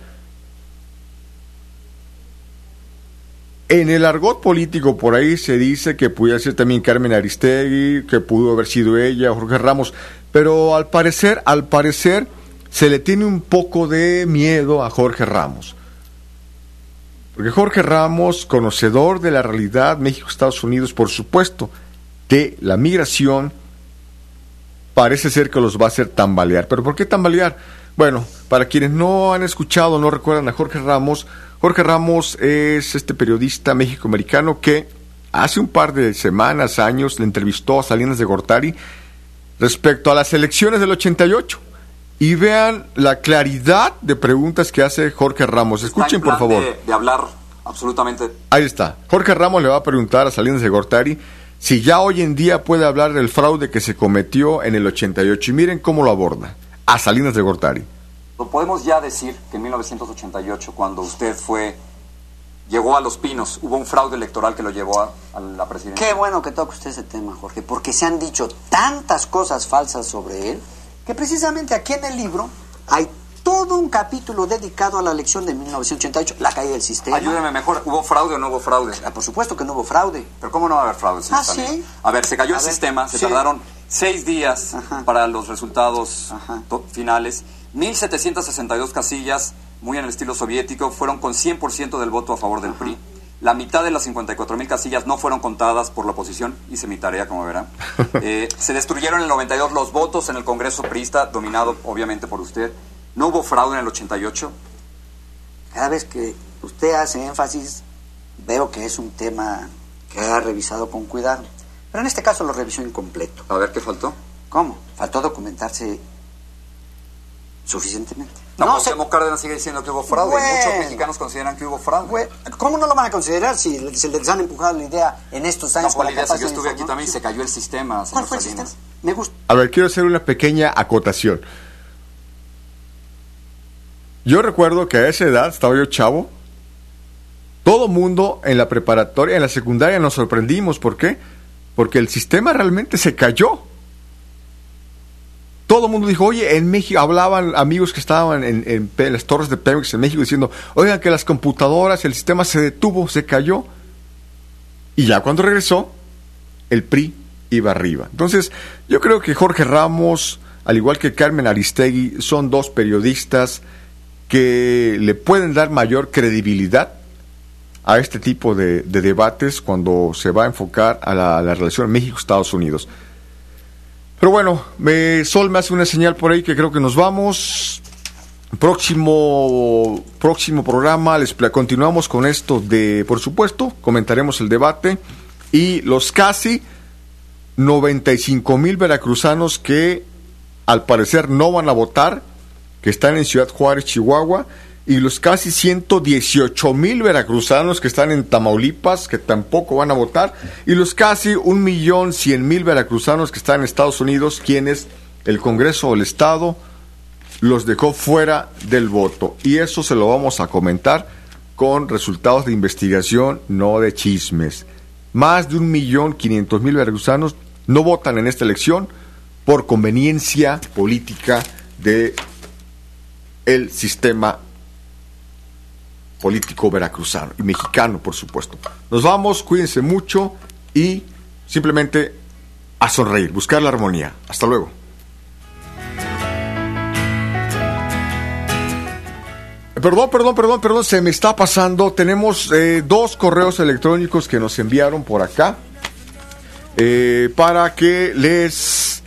Speaker 1: En el argot político por ahí se dice que pudiera ser también Carmen Aristegui, que pudo haber sido ella, Jorge Ramos, pero al parecer, al parecer, se le tiene un poco de miedo a Jorge Ramos. Porque Jorge Ramos, conocedor de la realidad México-Estados Unidos, por supuesto, de la migración, parece ser que los va a hacer tambalear. ¿Pero por qué tambalear? Bueno, para quienes no han escuchado, no recuerdan a Jorge Ramos, Jorge Ramos es este periodista méxico-americano que hace un par de semanas, años, le entrevistó a Salinas de Gortari respecto a las elecciones del ochenta y ocho. Y vean la claridad de preguntas que hace Jorge Ramos. Escuchen, por favor.
Speaker 6: De, de hablar absolutamente.
Speaker 1: Ahí está. Jorge Ramos le va a preguntar a Salinas de Gortari si ya hoy en día puede hablar del fraude que se cometió en el ochenta y ocho. Y miren cómo lo aborda a Salinas de Gortari.
Speaker 6: ¿Lo podemos ya decir que en mil novecientos ochenta y ocho, cuando usted fue, llegó a Los Pinos, hubo un fraude electoral que lo llevó a, a la presidencia?
Speaker 7: Qué bueno que toque usted ese tema, Jorge, porque se han dicho tantas cosas falsas sobre él, que precisamente aquí en el libro hay todo un capítulo dedicado a la elección de mil novecientos ochenta y ocho, la caída del sistema.
Speaker 6: Ayúdeme mejor, ¿hubo fraude o no hubo fraude?
Speaker 7: Ah, por supuesto que no hubo fraude.
Speaker 6: ¿Pero cómo no va a haber fraude, señor
Speaker 7: Ah,
Speaker 6: Salinas?
Speaker 7: ¿sí?
Speaker 6: A ver, se cayó
Speaker 7: A
Speaker 6: el
Speaker 7: ver,
Speaker 6: sistema, se
Speaker 7: sí.
Speaker 6: tardaron seis días
Speaker 7: Ajá.
Speaker 6: para los resultados
Speaker 7: Ajá.
Speaker 6: to- finales. mil setecientas sesenta y dos casillas, muy en el estilo soviético, fueron con cien por ciento del voto a favor del P R I. La mitad de las cincuenta y cuatro mil casillas no fueron contadas por la oposición. Hice mi tarea, como verán. Eh, se destruyeron en el noventa y dos los votos en el Congreso priista, dominado obviamente por usted. No hubo fraude en el ochenta y ocho.
Speaker 7: Cada vez que usted hace énfasis, veo que es un tema que ha revisado con cuidado. Pero en este caso lo revisó incompleto.
Speaker 6: A ver, ¿qué faltó?
Speaker 7: ¿Cómo? Faltó documentarse suficientemente.
Speaker 6: No,
Speaker 7: No,
Speaker 6: Cuauhtémoc
Speaker 7: se-
Speaker 6: Cárdenas sigue diciendo que hubo fraude.
Speaker 7: Bueno.
Speaker 6: Muchos mexicanos consideran que hubo fraude.
Speaker 7: Güey, ¿cómo no lo van a considerar si le- se les han empujado la idea en estos
Speaker 6: No,
Speaker 7: años?
Speaker 6: ¿cuál
Speaker 7: para
Speaker 6: idea? Si
Speaker 7: capaz
Speaker 6: yo
Speaker 7: de
Speaker 6: estuve aquí
Speaker 7: informar?
Speaker 6: también y se cayó el sistema,
Speaker 7: ¿Cuál
Speaker 6: señor
Speaker 7: fue el
Speaker 6: Salinas.
Speaker 7: sistema? Me gusta.
Speaker 1: A ver, quiero hacer una pequeña acotación. Yo recuerdo que a esa edad, estaba yo chavo, todo mundo en la preparatoria, en la secundaria nos sorprendimos. ¿Por qué? Porque el sistema realmente se cayó. Todo el mundo dijo, oye, en México, hablaban amigos que estaban en, en, en las torres de Pemex en México diciendo, oigan, que las computadoras, el sistema se detuvo, se cayó. Y ya cuando regresó, el P R I iba arriba. Entonces, yo creo que Jorge Ramos, al igual que Carmen Aristegui, son dos periodistas que le pueden dar mayor credibilidad a este tipo de, de debates cuando se va a enfocar a la, a la relación México-Estados Unidos. Pero bueno, me, Sol me hace una señal por ahí que creo que nos vamos. Próximo, próximo programa, les continuamos con esto de, por supuesto, comentaremos el debate y los casi noventa y cinco mil veracruzanos que al parecer no van a votar, que están en Ciudad Juárez, Chihuahua, y los casi ciento dieciocho mil veracruzanos que están en Tamaulipas, que tampoco van a votar, y los casi un millón cien mil veracruzanos que están en Estados Unidos, quienes el Congreso del Estado los dejó fuera del voto. Y eso se lo vamos a comentar con resultados de investigación, no de chismes. Más de un millón quinientos mil veracruzanos no votan en esta elección por conveniencia política de el sistema político veracruzano y mexicano, por supuesto. Nos vamos, cuídense mucho y simplemente a sonreír, buscar la armonía. Hasta luego. Perdón, perdón, perdón, perdón, se me está pasando. Tenemos eh, dos correos electrónicos que nos enviaron por acá eh, para que les